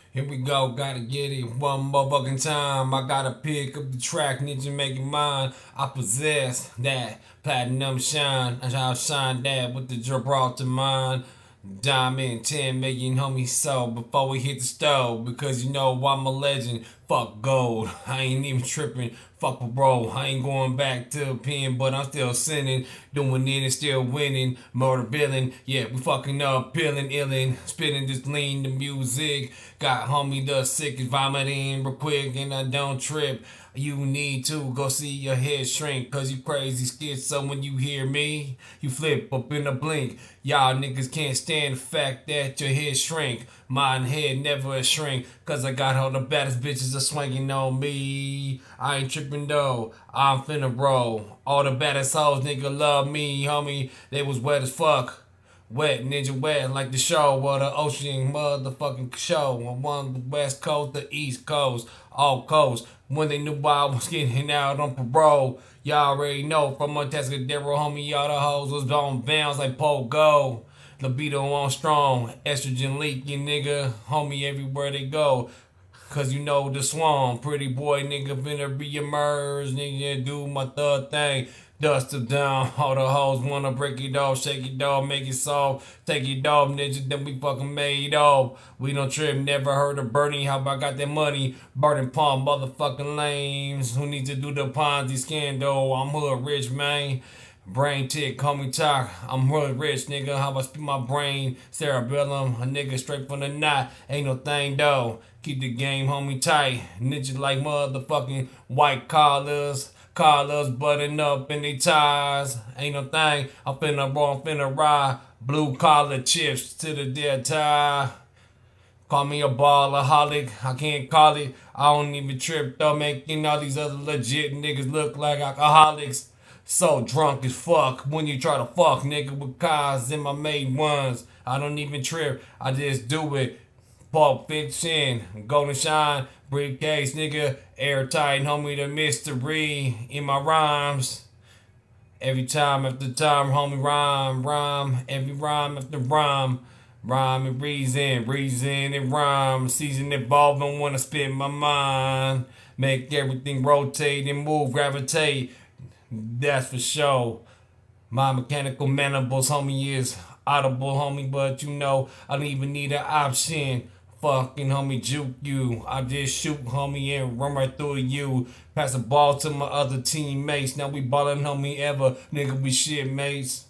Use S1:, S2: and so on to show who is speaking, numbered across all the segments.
S1: Here we go, gotta get it one motherfucking time. I gotta pick up the track, ninja make it mine. I possess that platinum shine. I'll shine that with the drip brought to mine. Diamond 10 million homies so before we hit the stove, because you know I'm a legend. Fuck gold, I ain't even tripping. Fuck a bro, I ain't going back to a pen, but I'm still sinning, doing it and still winning. Murder villain, yeah, we fucking up, peeling, illin', spitting this lean the music. Got homie the sickest, vomiting real quick and I don't trip. You need to go see your head shrink, cause you crazy skid. So when you hear me, you flip up in a blink. Y'all niggas can't stand the fact that your head shrink. Mine head never a shrink, cause I got all the baddest bitches a swinging on me. I ain't tripping though, I'm finna roll. All the baddest hoes nigga love me, homie. They was wet as fuck. Wet, ninja wet, like the show or the ocean motherfucking show. I won the West Coast, the East Coast, all coasts. When they knew I was getting out on parole, y'all already know from my Tascadero, homie, all the hoes was on bounds like Pogo. Libido on strong, estrogen leaking, nigga, homie, everywhere they go. Cause you know the swan, pretty boy nigga finna re-emerge, nigga do my thug thing. Dust it down, all the hoes wanna break it off, shake it off, make it soft, take it off, nigga, then we fucking made off. We don't trip, never heard of Bernie, how I got that money? Burning palm, motherfucking lames, who need to do the Ponzi scandal? I'm hood rich, man. Brain tick, call me talk. I'm hood rich, nigga. How I spit my brain? Cerebellum, a nigga straight from the knot. Ain't no thing though. Keep the game, homie, tight. Ninja like motherfucking white collars. Collars button up in they ties. Ain't no thing. I'm finna roll, I'm finna ride. Blue collar chips to the dead tie. Call me a ballaholic, I can't call it. I don't even trip though, making all these other legit niggas look like alcoholics. So drunk as fuck when you try to fuck nigga with cars in my made ones. I don't even trip, I just do it. Pulp Fiction, Golden Shine, briefcase nigga, airtight homie the mystery in my rhymes. Every time after time, homie, rhyme, every rhyme after rhyme. Rhyme and reason and rhyme. Season evolving when I spit my mind. Make everything rotate and move, gravitate. That's for sure. My mechanical mandibles, homie, is audible, homie, but you know, I don't even need an option. Fucking homie, juke you. I just shoot, homie, and run right through you. Pass the ball to my other teammates. Now we ballin', homie, ever. Nigga, we shit mates.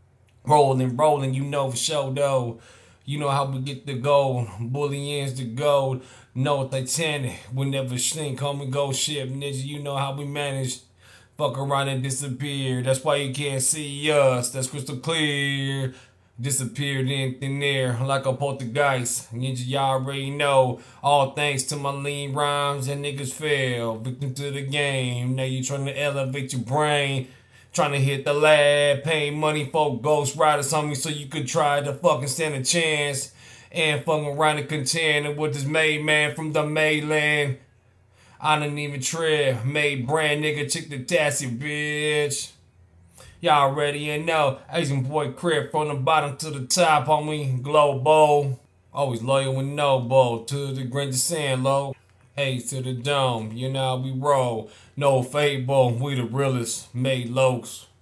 S1: Rolling, you know for sure, though. You know how we get the gold. Bullions the gold. No Titanic. We never sink, homie, go ship, nigga. You know how we manage. Fuck around and disappear. That's why you can't see us. That's crystal clear. Disappeared in thin air like a poltergeist. Ninja, y'all already know. All thanks to my lean rhymes and niggas fail. Victim to the game. Now you trying to elevate your brain. Trying to hit the lab. Paying money for ghost riders on me so you could try to fucking stand a chance. And fucking around and contend with this made man from the mainland. I didn't even trip. Made brand nigga, chick the tassy bitch. Y'all already know. Asian boy crib from the bottom to the top, homie. Global. Always loyal with no bow. To the grain of sand, low. A to the dome. You know how we roll. No fable. We the realest. Made lokes.